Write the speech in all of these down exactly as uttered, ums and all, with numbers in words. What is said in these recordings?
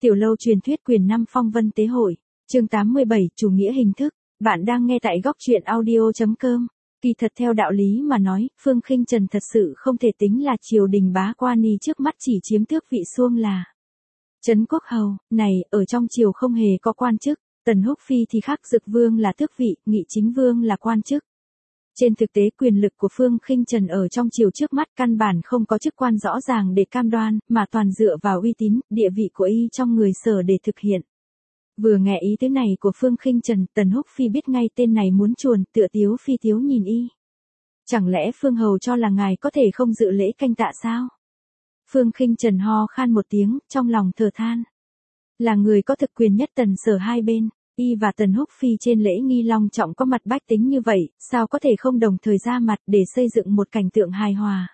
Tiểu lâu truyền thuyết quyền năm phong vân tế hội, chương tám mươi bảy, chủ nghĩa hình thức. Bạn đang nghe tại góc truyện audio chấm com. Kỳ thật theo đạo lý mà nói, Phương Khinh Trần thật sự không thể tính là triều đình bá quan ni trước mắt chỉ chiếm tước vị xuông là Trấn Quốc Hầu, này, ở trong triều không hề có quan chức, Tần Húc Phi thì khác, Dực Vương là tước vị, Nghị Chính Vương là quan chức. Trên thực tế quyền lực của Phương Khinh Trần ở trong triều trước mắt căn bản không có chức quan rõ ràng để cam đoan, mà toàn dựa vào uy tín, địa vị của y trong người sở để thực hiện. Vừa nghe ý tứ này của Phương Khinh Trần, Tần Húc Phi biết ngay tên này muốn chuồn, tựa tiếu phi tiếu nhìn y. Chẳng lẽ Phương Hầu cho là ngài có thể không dự lễ canh tạ sao? Phương Khinh Trần ho khan một tiếng, trong lòng thở than. Là người có thực quyền nhất Tần sở hai bên, y và Tần Húc Phi trên lễ nghi long trọng có mặt bách tính như vậy, sao có thể không đồng thời ra mặt để xây dựng một cảnh tượng hài hòa.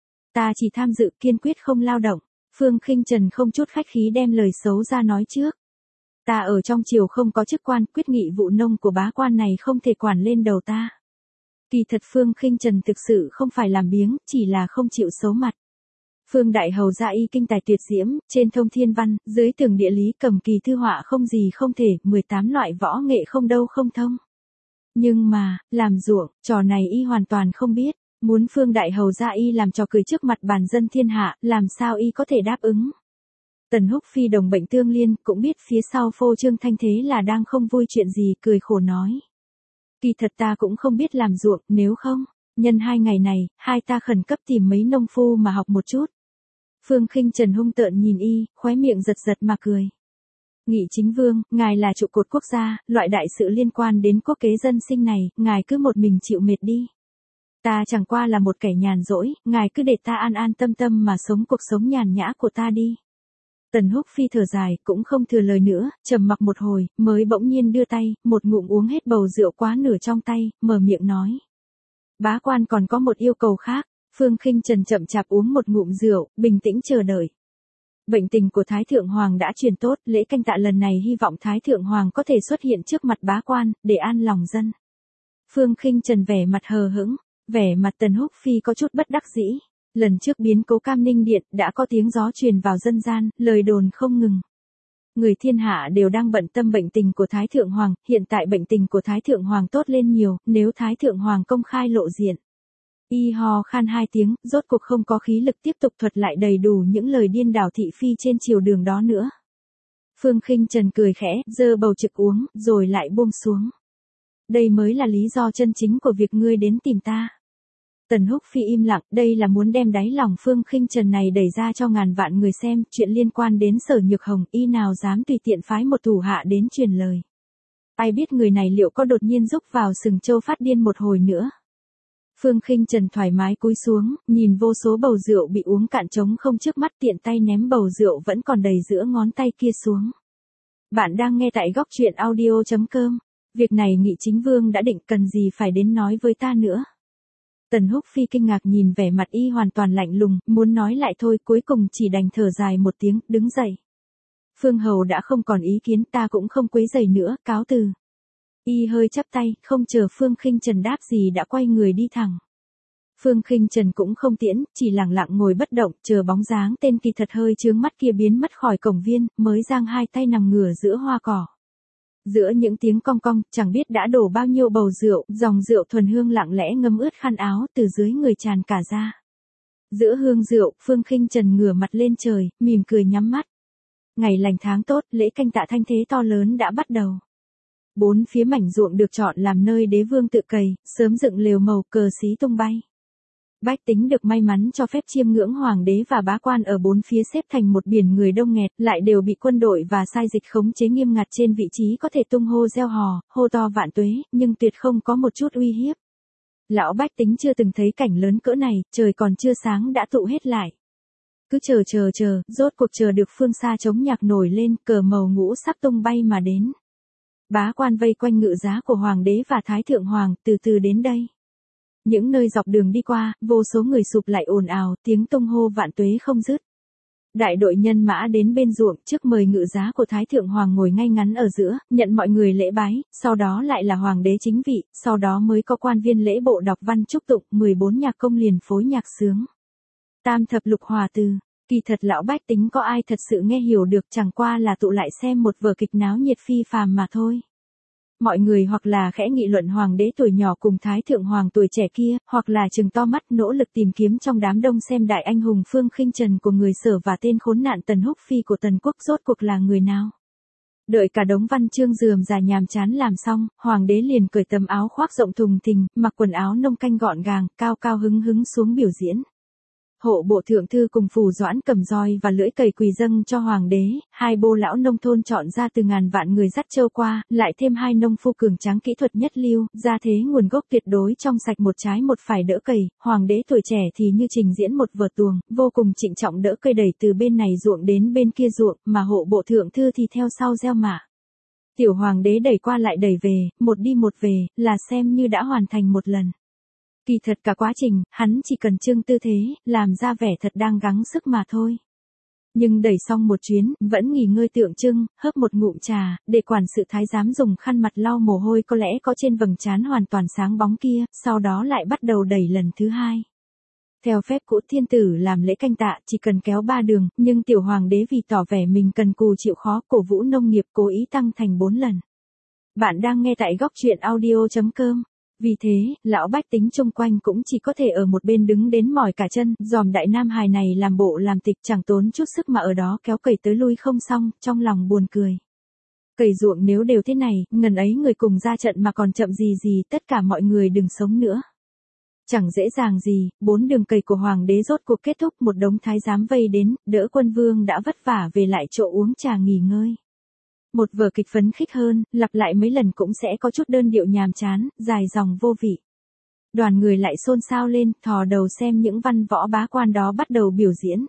Ta chỉ tham dự, kiên quyết không lao động. Phương Khinh Trần không chút khách khí đem lời xấu ra nói trước. Ta ở trong triều không có chức quan, quyết nghị vụ nông của bá quan này không thể quản lên đầu ta. Kỳ thật Phương Khinh Trần thực sự không phải làm biếng, chỉ là không chịu xấu mặt. Phương Đại Hầu gia y kinh tài tuyệt diễm, trên thông thiên văn, dưới tường địa lý cầm kỳ thư họa không gì không thể, mười tám loại võ nghệ không đâu không thông. Nhưng mà, làm ruộng, trò này y hoàn toàn không biết, muốn Phương Đại Hầu gia y làm trò cười trước mặt bàn dân thiên hạ, làm sao y có thể đáp ứng. Tần Húc Phi đồng bệnh tương liên, cũng biết phía sau phô trương thanh thế là đang không vui chuyện gì, cười khổ nói. Kỳ thật ta cũng không biết làm ruộng, nếu không, nhân hai ngày này, hai ta khẩn cấp tìm mấy nông phu mà học một chút. Phương Khinh Trần hung tợn nhìn y, khóe miệng giật giật mà cười. Nghị Chính Vương, ngài là trụ cột quốc gia, loại đại sự liên quan đến quốc kế dân sinh này, ngài cứ một mình chịu mệt đi. Ta chẳng qua là một kẻ nhàn rỗi, ngài cứ để ta an an tâm tâm mà sống cuộc sống nhàn nhã của ta đi. Tần Húc Phi thở dài, cũng không thừa lời nữa, trầm mặc một hồi, mới bỗng nhiên đưa tay, một ngụm uống hết bầu rượu quá nửa trong tay, mở miệng nói. Bá quan còn có một yêu cầu khác. Phương Khinh Trần chậm chạp uống một ngụm rượu, bình tĩnh chờ đợi. Bệnh tình của Thái Thượng Hoàng đã truyền tốt, lễ canh tạ lần này hy vọng Thái Thượng Hoàng có thể xuất hiện trước mặt bá quan, để an lòng dân. Phương Khinh Trần vẻ mặt hờ hững, vẻ mặt Tần Húc Phi có chút bất đắc dĩ. Lần trước biến cố Cam Ninh Điện đã có tiếng gió truyền vào dân gian, lời đồn không ngừng. Người thiên hạ đều đang bận tâm bệnh tình của Thái Thượng Hoàng, hiện tại bệnh tình của Thái Thượng Hoàng tốt lên nhiều, nếu Thái Thượng Hoàng công khai lộ diện. Y ho khan hai tiếng, rốt cuộc không có khí lực tiếp tục thuật lại đầy đủ những lời điên đảo thị phi trên triều đường đó nữa. Phương Khinh Trần cười khẽ, giơ bầu trực uống, rồi lại buông xuống. Đây mới là lý do chân chính của việc ngươi đến tìm ta. Tần Húc Phi im lặng, đây là muốn đem đáy lòng Phương Khinh Trần này đẩy ra cho ngàn vạn người xem, chuyện liên quan đến Sở Nhược Hồng, y nào dám tùy tiện phái một thủ hạ đến truyền lời. Ai biết người này liệu có đột nhiên rúc vào sừng châu phát điên một hồi nữa. Phương Khinh Trần thoải mái cúi xuống, nhìn vô số bầu rượu bị uống cạn trống không trước mắt, tiện tay ném bầu rượu vẫn còn đầy giữa ngón tay kia xuống. Bạn đang nghe tại góc truyện audio chấm com. Việc này Nghị Chính Vương đã định, cần gì phải đến nói với ta nữa. Tần Húc Phi kinh ngạc nhìn vẻ mặt y hoàn toàn lạnh lùng, muốn nói lại thôi, cuối cùng chỉ đành thở dài một tiếng, đứng dậy. Phương Hầu đã không còn ý kiến, ta cũng không quấy rầy nữa, cáo từ. Y hơi chắp tay, không chờ Phương Khinh Trần đáp gì đã quay người đi thẳng. Phương Khinh Trần cũng không tiễn, chỉ lặng lặng ngồi bất động, chờ bóng dáng tên kỳ thật hơi chướng mắt kia biến mất khỏi cổng viên, mới giang hai tay nằm ngửa giữa hoa cỏ. Giữa những tiếng cong cong, chẳng biết đã đổ bao nhiêu bầu rượu, dòng rượu thuần hương lặng lẽ ngâm ướt khăn áo, từ dưới người tràn cả ra. Giữa hương rượu, Phương Khinh Trần ngửa mặt lên trời, mỉm cười nhắm mắt. Ngày lành tháng tốt, lễ canh tạ thanh thế to lớn đã bắt đầu. Bốn phía mảnh ruộng được chọn làm nơi đế vương tự cày, sớm dựng lều màu, cờ xí tung bay. Bách tính được may mắn cho phép chiêm ngưỡng hoàng đế và bá quan ở bốn phía xếp thành một biển người đông nghẹt, lại đều bị quân đội và sai dịch khống chế nghiêm ngặt trên vị trí có thể tung hô reo hò, hô to vạn tuế, nhưng tuyệt không có một chút uy hiếp. Lão bách tính chưa từng thấy cảnh lớn cỡ này, trời còn chưa sáng đã tụ hết lại. Cứ chờ chờ chờ, rốt cuộc chờ được phương xa trống nhạc nổi lên, cờ màu ngũ sắc tung bay mà đến. Bá quan vây quanh ngự giá của hoàng đế và thái thượng hoàng, từ từ đến đây. Những nơi dọc đường đi qua, vô số người sụp lại ồn ào, tiếng tung hô vạn tuế không dứt. Đại đội nhân mã đến bên ruộng, trước mời ngự giá của thái thượng hoàng ngồi ngay ngắn ở giữa, nhận mọi người lễ bái, sau đó lại là hoàng đế chính vị, sau đó mới có quan viên lễ bộ đọc văn chúc tụng, mười bốn nhạc công liền phối nhạc sướng. Tam thập lục hòa từ, Kỳ thật lão bách tính có ai thật sự nghe hiểu được, chẳng qua là tụ lại xem một vở kịch náo nhiệt phi phàm mà thôi. Mọi người hoặc là khẽ nghị luận hoàng đế tuổi nhỏ cùng thái thượng hoàng tuổi trẻ kia, hoặc là trừng to mắt nỗ lực tìm kiếm trong đám đông xem đại anh hùng Phương Khinh Trần của người Sở và tên khốn nạn Tần Húc Phi của Tần Quốc rốt cuộc là người nào. Đợi cả đống văn chương rườm rà nhàm chán làm xong, hoàng đế liền cởi tấm áo khoác rộng thùng thình, mặc quần áo nông canh gọn gàng, cao cao hứng hứng xuống biểu diễn. Hộ bộ thượng thư cùng Phù Doãn cầm roi và lưỡi cày quỳ dâng cho hoàng đế, hai bô lão nông thôn chọn ra từ ngàn vạn người dắt trâu qua, lại thêm hai nông phu cường tráng kỹ thuật nhất lưu, ra thế nguồn gốc tuyệt đối trong sạch một trái một phải đỡ cày, hoàng đế tuổi trẻ thì như trình diễn một vở tuồng, vô cùng trịnh trọng đỡ cây đẩy từ bên này ruộng đến bên kia ruộng, mà hộ bộ thượng thư thì theo sau gieo mạ. Tiểu hoàng đế đẩy qua lại đẩy về, một đi một về, là xem như đã hoàn thành một lần. Kỳ thật cả quá trình, hắn chỉ cần trưng tư thế, làm ra vẻ thật đang gắng sức mà thôi. Nhưng đẩy xong một chuyến, vẫn nghỉ ngơi tượng trưng, hớp một ngụm trà, để quản sự thái giám dùng khăn mặt lau mồ hôi có lẽ có trên vầng trán hoàn toàn sáng bóng kia, sau đó lại bắt đầu đẩy lần thứ hai. Theo phép cũ thiên tử làm lễ canh tạ chỉ cần kéo ba đường, nhưng tiểu hoàng đế vì tỏ vẻ mình cần cù chịu khó cổ vũ nông nghiệp cố ý tăng thành bốn lần. Bạn đang nghe tại góc truyện audio chấm com. Vì thế, lão bách tính chung quanh cũng chỉ có thể ở một bên đứng đến mỏi cả chân, dòm đại nam hài này làm bộ làm tịch chẳng tốn chút sức mà ở đó kéo cày tới lui không xong, trong lòng buồn cười. Cày ruộng nếu đều thế này, ngần ấy người cùng ra trận mà còn chậm gì gì, tất cả mọi người đừng sống nữa. Chẳng dễ dàng gì, bốn đường cày của hoàng đế rốt cuộc kết thúc, một đống thái giám vây đến, đỡ quân vương đã vất vả về lại chỗ uống trà nghỉ ngơi. Một vở kịch phấn khích hơn, lặp lại mấy lần cũng sẽ có chút đơn điệu nhàm chán, dài dòng vô vị. Đoàn người lại xôn xao lên, thò đầu xem những văn võ bá quan đó bắt đầu biểu diễn.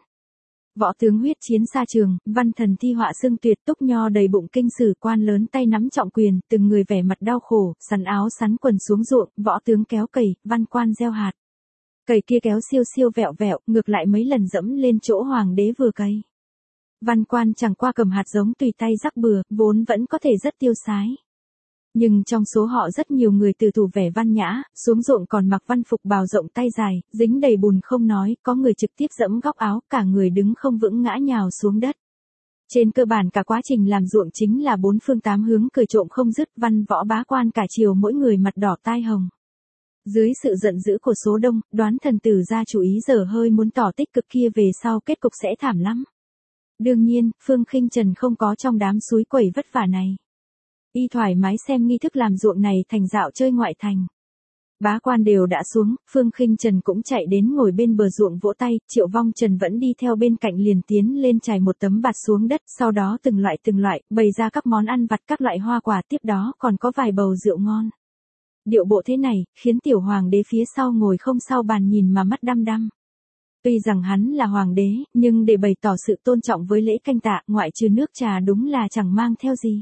Võ tướng huyết chiến xa trường, văn thần thi họa xương tuyệt, túc nho đầy bụng kinh sử, quan lớn tay nắm trọng quyền, từng người vẻ mặt đau khổ, sắn áo sắn quần xuống ruộng, võ tướng kéo cày, văn quan gieo hạt. Cày kia kéo siêu siêu vẹo vẹo, ngược lại mấy lần dẫm lên chỗ hoàng đế vừa cày. Văn quan chẳng qua cầm hạt giống tùy tay rắc bừa, vốn vẫn có thể rất tiêu sái. Nhưng trong số họ rất nhiều người từ thủ vẻ văn nhã, xuống ruộng còn mặc văn phục bào rộng tay dài, dính đầy bùn không nói, có người trực tiếp dẫm góc áo, cả người đứng không vững ngã nhào xuống đất. Trên cơ bản cả quá trình làm ruộng chính là bốn phương tám hướng cười trộm không dứt, văn võ bá quan cả chiều mỗi người mặt đỏ tai hồng. Dưới sự giận dữ của số đông, đoán thần tử ra chủ ý giờ hơi muốn tỏ tích cực kia về sau kết cục sẽ thảm lắm. Đương nhiên, Phương Khinh Trần không có trong đám suối quẩy vất vả này. Y thoải mái xem nghi thức làm ruộng này thành dạo chơi ngoại thành. Bá quan đều đã xuống, Phương Khinh Trần cũng chạy đến ngồi bên bờ ruộng vỗ tay, Triệu Vong Trần vẫn đi theo bên cạnh liền tiến lên trải một tấm bạt xuống đất, sau đó từng loại từng loại, bày ra các món ăn vặt các loại hoa quả, tiếp đó còn có vài bầu rượu ngon. Điệu bộ thế này, khiến tiểu hoàng đế phía sau ngồi không sau bàn nhìn mà mắt đăm đăm. Tuy rằng hắn là hoàng đế, nhưng để bày tỏ sự tôn trọng với lễ canh tạ, ngoại trừ nước trà đúng là chẳng mang theo gì.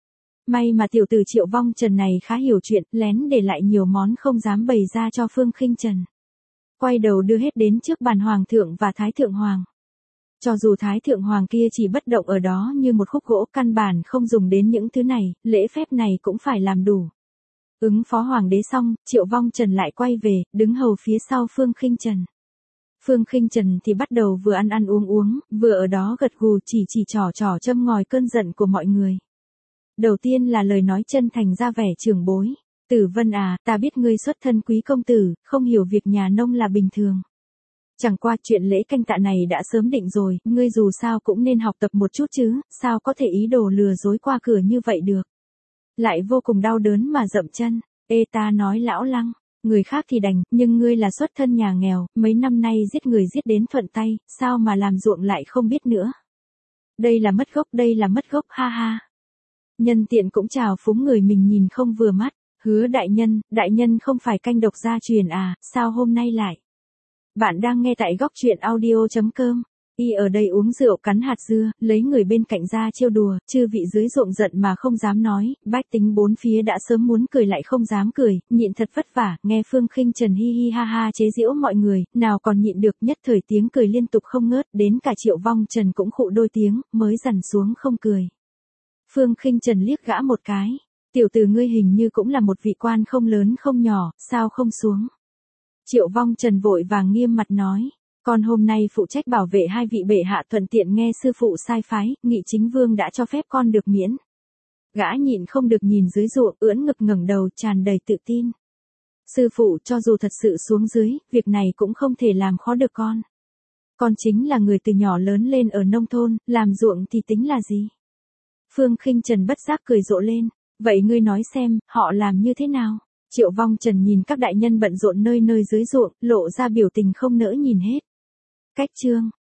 May mà tiểu tử Triệu Vong Trần này khá hiểu chuyện, lén để lại nhiều món không dám bày ra cho Phương Khinh Trần. Quay đầu đưa hết đến trước bàn hoàng thượng và thái thượng hoàng. Cho dù thái thượng hoàng kia chỉ bất động ở đó như một khúc gỗ, căn bản không dùng đến những thứ này, lễ phép này cũng phải làm đủ. Ứng phó hoàng đế xong, Triệu Vong Trần lại quay về, đứng hầu phía sau Phương Khinh Trần. Phương Khinh Trần thì bắt đầu vừa ăn ăn uống uống, vừa ở đó gật gù chỉ chỉ trò trò châm ngòi cơn giận của mọi người. Đầu tiên là lời nói chân thành ra vẻ trưởng bối. Tử Vân à, ta biết ngươi xuất thân quý công tử, không hiểu việc nhà nông là bình thường. Chẳng qua chuyện lễ canh tạ này đã sớm định rồi, ngươi dù sao cũng nên học tập một chút chứ, sao có thể ý đồ lừa dối qua cửa như vậy được. Lại vô cùng đau đớn mà dậm chân, ê ta nói lão Lăng. Người khác thì đành, nhưng ngươi là xuất thân nhà nghèo, mấy năm nay giết người giết đến thuận tay, sao mà làm ruộng lại không biết nữa. Đây là mất gốc, đây là mất gốc, ha ha. Nhân tiện cũng chào phúng người mình nhìn không vừa mắt, Hứa đại nhân, đại nhân không phải canh độc gia truyền à, sao hôm nay lại. Bạn đang nghe tại góc truyện audio chấm com. Y ở đây uống rượu cắn hạt dưa, lấy người bên cạnh ra trêu đùa, chư vị dưới ruộng giận mà không dám nói, bách tính bốn phía đã sớm muốn cười lại không dám cười, nhịn thật vất vả, nghe Phương Khinh Trần hi hi ha ha chế giễu mọi người, nào còn nhịn được, nhất thời tiếng cười liên tục không ngớt, đến cả Triệu Vong Trần cũng khụ đôi tiếng, mới dằn xuống không cười. Phương Khinh Trần liếc gã một cái, tiểu tử ngươi hình như cũng là một vị quan không lớn không nhỏ, sao không xuống. Triệu Vong Trần vội vàng nghiêm mặt nói. Con hôm nay phụ trách bảo vệ hai vị bệ hạ thuận tiện nghe sư phụ sai phái, Nghị Chính Vương đã cho phép con được miễn. Gã nhịn không được nhìn dưới ruộng, ưỡn ngực ngẩng đầu tràn đầy tự tin. Sư phụ, cho dù thật sự xuống dưới, việc này cũng không thể làm khó được con. Con chính là người từ nhỏ lớn lên ở nông thôn, làm ruộng thì tính là gì? Phương Khinh Trần bất giác cười rộ lên. Vậy ngươi nói xem, họ làm như thế nào? Triệu Vong Trần nhìn các đại nhân bận rộn nơi nơi dưới ruộng, lộ ra biểu tình không nỡ nhìn hết. Cách chương